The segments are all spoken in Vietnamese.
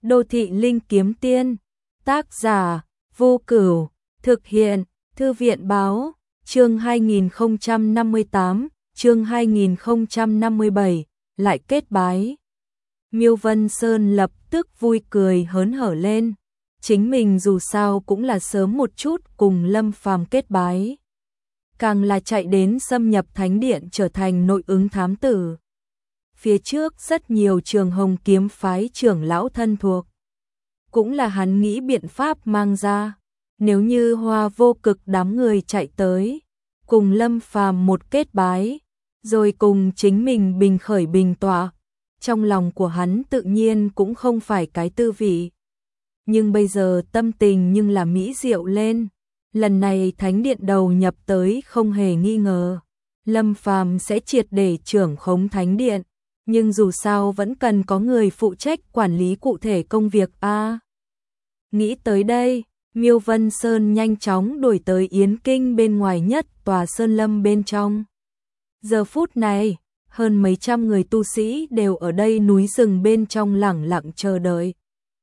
Đô thị linh kiếm tiên, tác giả, Vô Cửu, thực hiện, Thư viện báo, chương 2058, chương 2057, lại kết bái. Miêu Vân Sơn lập tức vui cười hớn hở lên, chính mình dù sao cũng là sớm một chút cùng Lâm Phàm kết bái. Càng là chạy đến xâm nhập thánh điện trở thành nội ứng thám tử. Phía trước rất nhiều trường Hồng kiếm phái trưởng lão thân thuộc. Cũng là hắn nghĩ biện pháp mang ra, nếu như Hoa Vô Cực đám người chạy tới, cùng Lâm Phàm một kết bái, rồi cùng chính mình bình khởi bình tọa, trong lòng của hắn tự nhiên cũng không phải cái tư vị. Nhưng bây giờ tâm tình nhưng là mỹ diệu lên, lần này thánh điện đầu nhập tới không hề nghi ngờ, Lâm Phàm sẽ triệt để trưởng khống thánh điện, nhưng dù sao vẫn cần có người phụ trách quản lý cụ thể công việc a. Nghĩ tới đây, Miêu Vân Sơn nhanh chóng đuổi tới Yến Kinh bên ngoài nhất tòa sơn lâm bên trong. Giờ phút này, hơn mấy trăm người tu sĩ đều ở đây núi rừng bên trong lẳng lặng chờ đợi.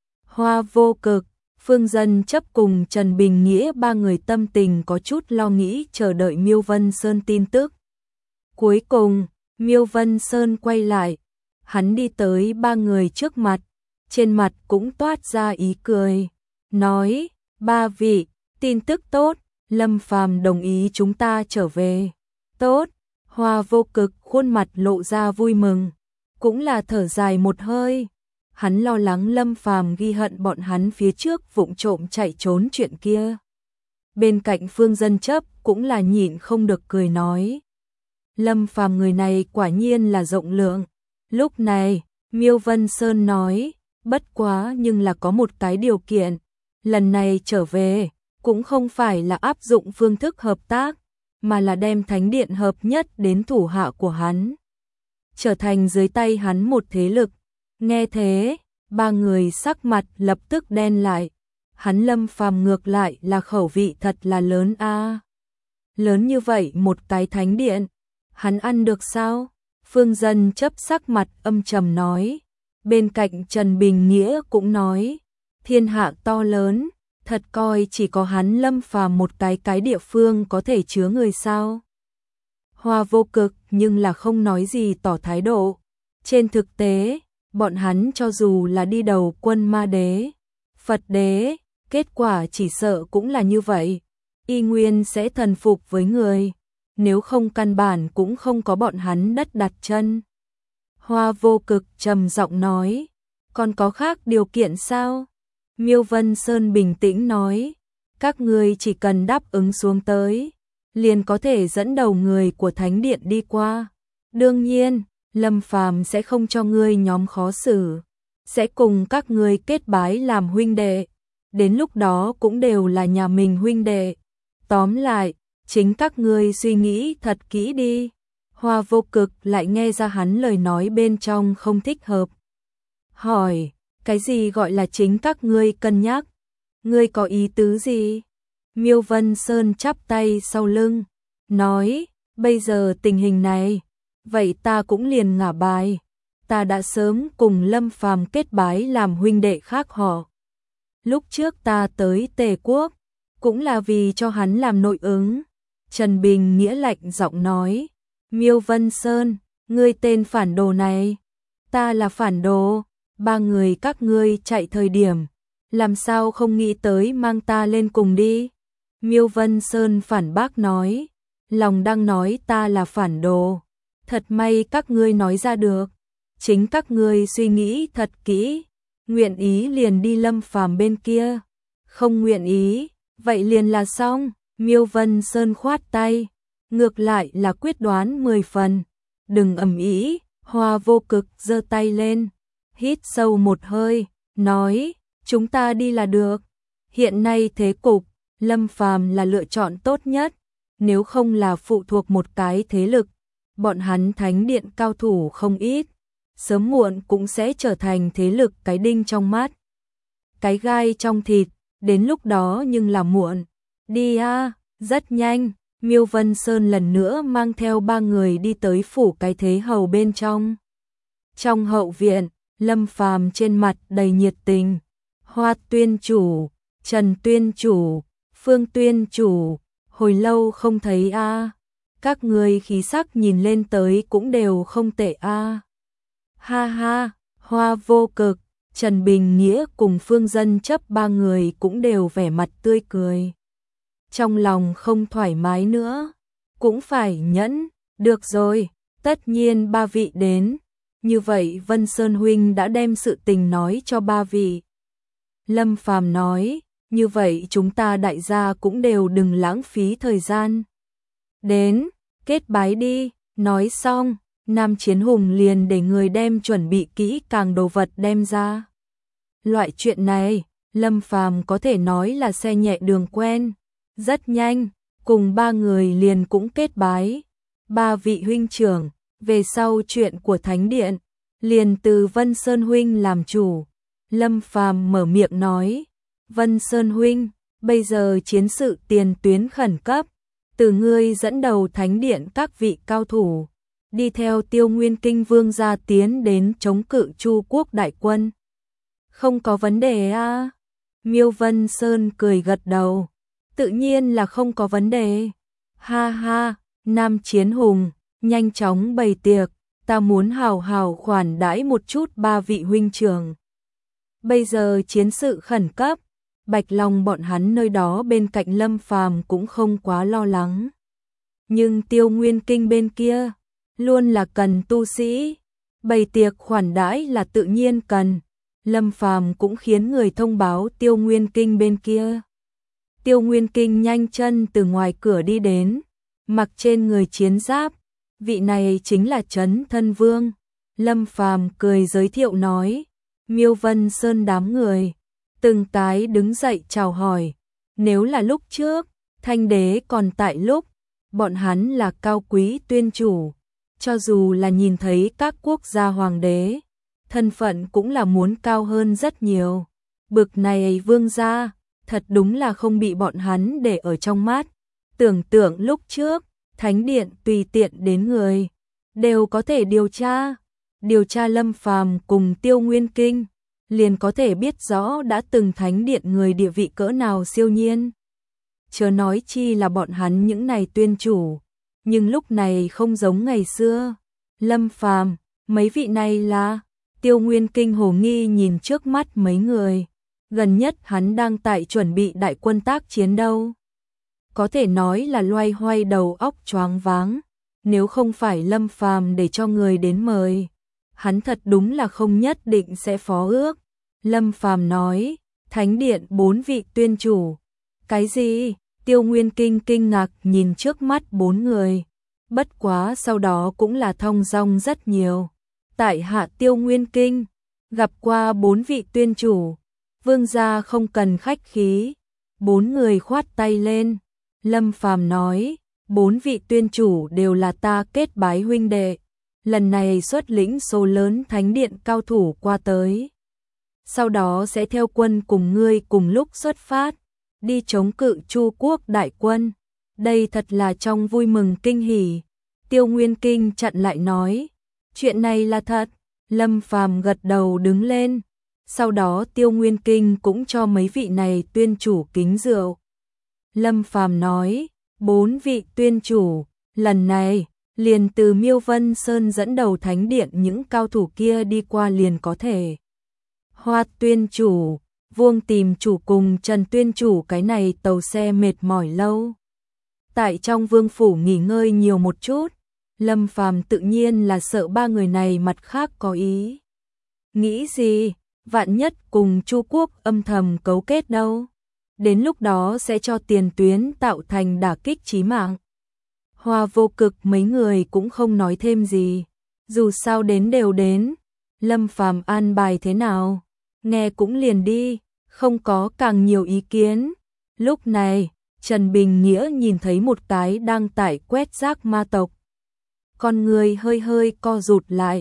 Hoa Vô Cực, Phương Dân Chấp cùng Trần Bình Nghĩa ba người tâm tình có chút lo nghĩ chờ đợi Miêu Vân Sơn tin tức. Cuối cùng, Miêu Vân Sơn quay lại, hắn đi tới ba người trước mặt, trên mặt cũng toát ra ý cười, nói: "Ba vị, tin tức tốt, Lâm Phàm đồng ý chúng ta trở về." "Tốt." Hoa Vô Cực khuôn mặt lộ ra vui mừng, cũng là thở dài một hơi. Hắn lo lắng Lâm Phàm ghi hận bọn hắn phía trước vụng trộm chạy trốn chuyện kia. Bên cạnh Phương Dân Chấp cũng là nhịn không được cười nói: "Lâm Phàm người này quả nhiên là rộng lượng." Lúc này, Miêu Vân Sơn nói: "Bất quá nhưng là có một cái điều kiện, lần này trở về cũng không phải là áp dụng phương thức hợp tác, mà là đem thánh điện hợp nhất đến thủ hạ của hắn, trở thành dưới tay hắn một thế lực." Nghe thế, ba người sắc mặt lập tức đen lại. Hắn Lâm Phàm ngược lại là khẩu vị thật là lớn a. Lớn như vậy một cái thánh điện, hắn ăn được sao? Phương Dân Chấp sắc mặt âm trầm nói. Bên cạnh Trần Bình Nghĩa cũng nói: "Thiên hạ to lớn, thật coi chỉ có hắn Lâm Phàm một cái địa phương có thể chứa người sao?" Hoa Vô Cực nhưng là không nói gì tỏ thái độ. Trên thực tế, bọn hắn cho dù là đi đầu quân Ma Đế, Phật Đế, kết quả chỉ sợ cũng là như vậy, y nguyên sẽ thần phục với người, nếu không căn bản cũng không có bọn hắn đất đặt chân. Hoa Vô Cực trầm giọng nói: "Còn có khác điều kiện sao?" Miêu Vân Sơn bình tĩnh nói: "Các ngươi chỉ cần đáp ứng xuống tới, liền có thể dẫn đầu người của thánh điện đi qua. Đương nhiên, Lâm Phàm sẽ không cho ngươi nhóm khó xử, sẽ cùng các ngươi kết bái làm huynh đệ, đến lúc đó cũng đều là nhà mình huynh đệ. Tóm lại, chính các ngươi suy nghĩ thật kỹ đi." Hoa Vô Cực lại nghe ra hắn lời nói bên trong không thích hợp. Hỏi: "Cái gì gọi là chính các ngươi cân nhắc? Ngươi có ý tứ gì?" Miêu Vân Sơn chắp tay sau lưng, nói: "Bây giờ tình hình này, vậy ta cũng liền ngả bài. Ta đã sớm cùng Lâm Phàm kết bái làm huynh đệ khác họ. Lúc trước ta tới Tề Quốc, cũng là vì cho hắn làm nội ứng." Trần Bình Nghĩa lạnh giọng nói: "Miêu Vân Sơn, ngươi tên phản đồ này." "Ta là phản đồ?" "Ba người các ngươi chạy thời điểm, làm sao không nghĩ tới mang ta lên cùng đi?" Miêu Vân Sơn phản bác nói: "Lòng đang nói ta là phản đồ. Thật may các ngươi nói ra được. Chính các ngươi suy nghĩ thật kỹ, nguyện ý liền đi Lâm Phàm bên kia, không nguyện ý, vậy liền là xong." Miêu Vân Sơn khoát tay, ngược lại là quyết đoán 10 phần. "Đừng ầm ĩ." Hoa Vô Cực giơ tay lên, hít sâu một hơi, nói: "Chúng ta đi là được. Hiện nay thế cục, Lâm Phàm là lựa chọn tốt nhất, nếu không là phụ thuộc một cái thế lực, bọn hắn thánh điện cao thủ không ít, sớm muộn cũng sẽ trở thành thế lực cái đinh trong mắt, cái gai trong thịt, đến lúc đó nhưng là muộn. Đi a." Rất nhanh, Miêu Vân Sơn lần nữa mang theo ba người đi tới phủ cái thế hầu bên trong. Trong hậu viện, Lâm Phàm trên mặt đầy nhiệt tình. Hoa tuyên chủ, Trần tuyên chủ, Phương tuyên chủ, hồi lâu không thấy a. Các người khí sắc nhìn lên tới cũng đều không tệ a. Ha ha, Hoa Vô Cực, Trần Bình Nghĩa cùng Phương Dân Chấp ba người cũng đều vẻ mặt tươi cười. Trong lòng không thoải mái nữa, cũng phải nhẫn, được rồi, tất nhiên ba vị đến. Như vậy Vân Sơn huynh đã đem sự tình nói cho ba vị. Lâm Phàm nói, như vậy chúng ta đại gia cũng đều đừng lãng phí thời gian. Đến, kết bái đi, nói xong, Nam Chiến Hùng liền để người đem chuẩn bị kỹ càng đồ vật đem ra. Loại chuyện này, Lâm Phàm có thể nói là xe nhẹ đường quen, rất nhanh, cùng ba người liền cũng kết bái. Ba vị huynh trưởng, về sau chuyện của Thánh Điện, liền từ Vân Sơn huynh làm chủ. Lâm Phàm mở miệng nói, Vân Sơn huynh, bây giờ chiến sự tiền tuyến khẩn cấp, từ ngươi dẫn đầu Thánh Điện các vị cao thủ, đi theo Tiêu Nguyên Kinh Vương gia tiến đến chống cự Chu quốc đại quân. Không có vấn đề a. Miêu Vân Sơn cười gật đầu, tự nhiên là không có vấn đề. Ha ha, Nam Chiến Hùng, nhanh chóng bày tiệc, ta muốn hào hào khoản đãi một chút ba vị huynh trưởng. Bây giờ chiến sự khẩn cấp, Bạch Long bọn hắn nơi đó bên cạnh Lâm Phàm cũng không quá lo lắng. Nhưng Tiêu Nguyên Kinh bên kia, luôn là cần tu sĩ, bày tiệc khoản đãi là tự nhiên cần. Lâm Phàm cũng khiến người thông báo Tiêu Nguyên Kinh bên kia. Tiêu Nguyên Kinh nhanh chân từ ngoài cửa đi đến, mặc trên người chiến giáp, vị này chính là Trấn Thân Vương. Lâm Phàm cười giới thiệu nói, Miêu Vân Sơn đám người, từng cái đứng dậy chào hỏi. Nếu là lúc trước, Thanh Đế còn tại lúc, bọn hắn là cao quý tuyên chủ, cho dù là nhìn thấy các quốc gia hoàng đế, thân phận cũng là muốn cao hơn rất nhiều. Bực này vương gia, thật đúng là không bị bọn hắn để ở trong mắt. Tưởng tượng lúc trước, Thánh Điện tùy tiện đến người, đều có thể điều tra Lâm Phàm cùng Tiêu Nguyên Kinh, liền có thể biết rõ đã từng Thánh Điện người địa vị cỡ nào siêu nhiên. Chớ nói chi là bọn hắn những này tuyên chủ, nhưng lúc này không giống ngày xưa. Lâm Phàm, mấy vị này là... Tiêu Nguyên Kinh hồ nghi nhìn trước mắt mấy người, gần nhất hắn đang tại chuẩn bị đại quân tác chiến đâu. Có thể nói là loay hoay đầu óc choáng váng, nếu không phải Lâm Phàm để cho người đến mời, hắn thật đúng là không nhất định sẽ phó ước. Lâm Phàm nói, Thánh Điện 4 vị tuyên chủ. Cái gì? Tiêu Nguyên Kinh kinh ngạc nhìn trước mắt 4 người, bất quá sau đó cũng là thong dong rất nhiều. Tại hạ Tiêu Nguyên Kinh, gặp qua 4 vị tuyên chủ, vương gia không cần khách khí. 4 người khoát tay lên. Lâm Phàm nói, 4 vị tuyên chủ đều là ta kết bái huynh đệ, lần này xuất lĩnh số lớn Thánh Điện cao thủ qua tới. Sau đó sẽ theo quân cùng ngươi cùng lúc xuất phát, đi chống cự Chu quốc đại quân. Đây thật là trong vui mừng kinh hỉ. Tiêu Nguyên Kinh chặn lại nói, chuyện này là thật. Lâm Phàm gật đầu đứng lên. Sau đó Tiêu Nguyên Kinh cũng cho mấy vị này tuyên chủ kính rượu. Lâm Phàm nói, 4 vị tuyên chủ, lần này, liền từ Miêu Vân Sơn dẫn đầu Thánh Điện những cao thủ kia đi qua liền có thể. Hoa tuyên chủ, Vuông tìm chủ cùng Trần tuyên chủ cái này tàu xe mệt mỏi lâu. Tại trong vương phủ nghỉ ngơi nhiều một chút. Lâm Phàm tự nhiên là sợ ba người này mặt khác có ý. Nghĩ gì, vạn nhất cùng Chu quốc âm thầm cấu kết đâu. Đến lúc đó sẽ cho tiền tuyến tạo thành đả kích chí mạng. Hoa Vô Cực mấy người cũng không nói thêm gì. Dù sao đến đều đến. Lâm Phàm an bài thế nào, nghe cũng liền đi, không có càng nhiều ý kiến. Lúc này, Trần Bình Nghĩa nhìn thấy một cái đang tải quét rác ma tộc. Con người hơi hơi co rụt lại.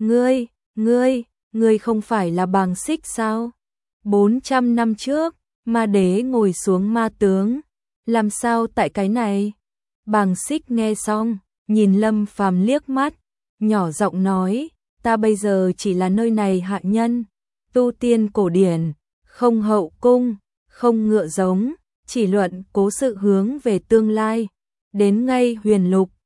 Ngươi không phải là Bàng Xích sao? 400 năm trước, ma đế ngồi xuống ma tướng. Làm sao tại cái này? Bàng Xích nghe xong, nhìn Lâm Phàm liếc mắt, nhỏ giọng nói, ta bây giờ chỉ là nơi này hạ nhân, tu tiên cổ điển, không hậu cung, không ngựa giống, chỉ luận cố sự hướng về tương lai. Đến ngay Huyền Lục,